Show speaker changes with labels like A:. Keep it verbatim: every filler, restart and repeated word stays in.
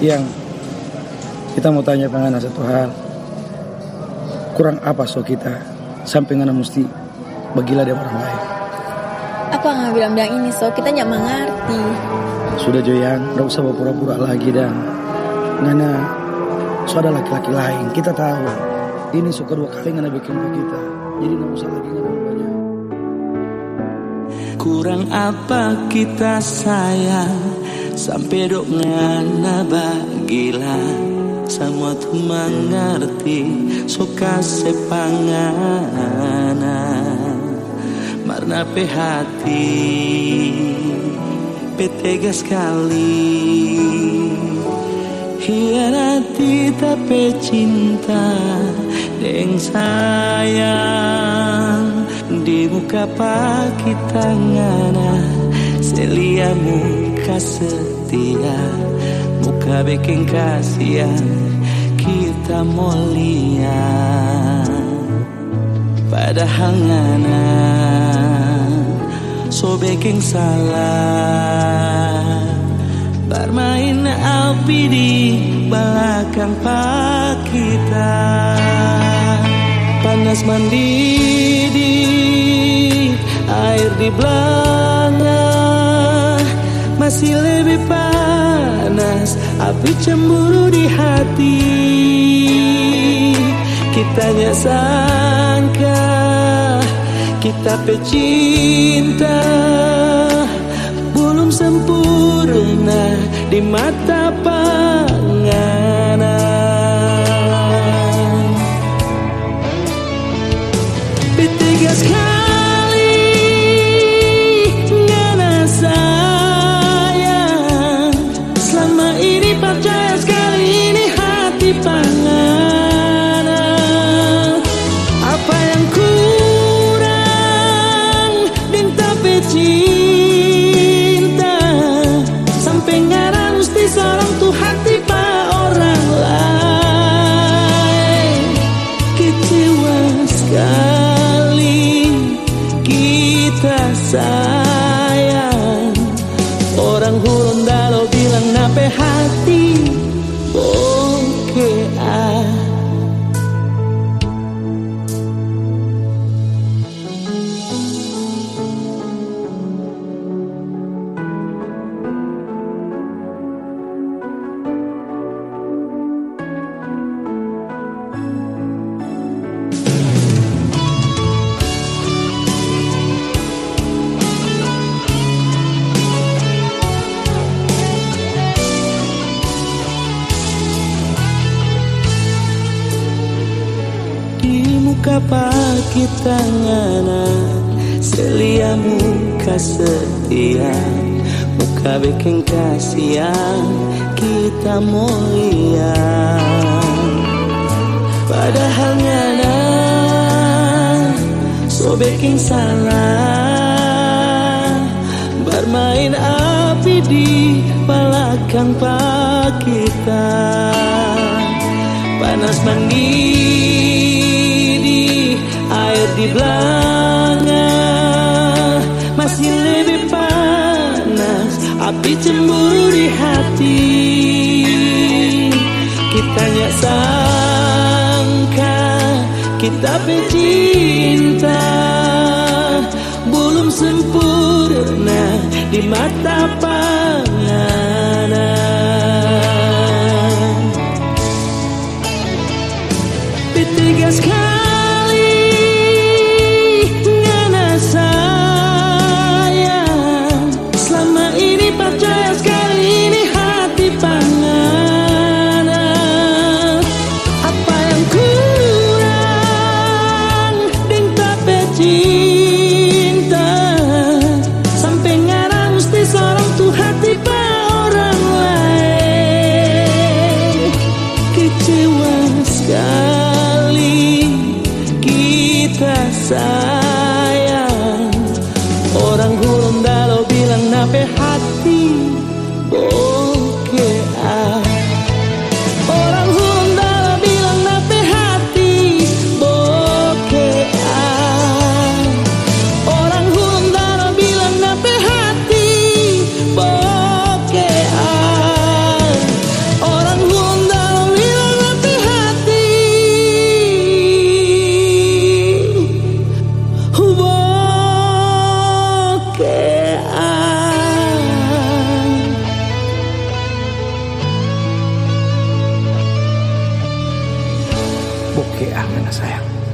A: Yang kita mau tanya pengana satu hal. Kurang apa so kita sampai ngana mesti bagilah dia orang lain.
B: Apa nggak bilang-bilang ini so kita nggak mengerti.
A: Sudah Joyang, nggak usah berpura-pura lagi dan ngana so ada laki-laki lain. Kita tahu ini so kedua kali ngana bikin ke kita. Jadi nggak usah lagi ngana banyak.
C: Kurang apa kita sayang sampai dok ngana bagilah semua tu mengerti suka sepangana marna pe hati pe tega sekali hianati tapi cinta deng sayang di muka pa kita ngana selia muka setia muka bikin kasihan kita mulia padahal ngana so bikin salah bermain api di belakang pak kita panas mendidih air di belanga masih lebih panas api cemburu di hati kita nyak sangka kita pecinta belum sempurna di mata pangana Petiga sekali ngana sayang selama ini percaya sekali ini hati pangana apa yang kurang minta pecinta sampai ngana mesti seorang tuh hati pa orang lain kecewa sekali kita sayang orang Gorontalo bilang nape hati bokeh. Muka kita ngana selia muka setia muka bikin kasihan kita mulia padahal ngana so bikin salah bermain api di belakang pak kita panas mendidih air di belanga masih lebih panas api cemburu di hati kita nyak sangka kita pecinta belum sempurna di mata pangana Petiga sekali sayang orang Gorontalo bilang nape hati bokeh orang Gorontalo bilang nape hati bokeh orang Gorontalo bilang nape hati bokeh orang
A: G A ngana sayang.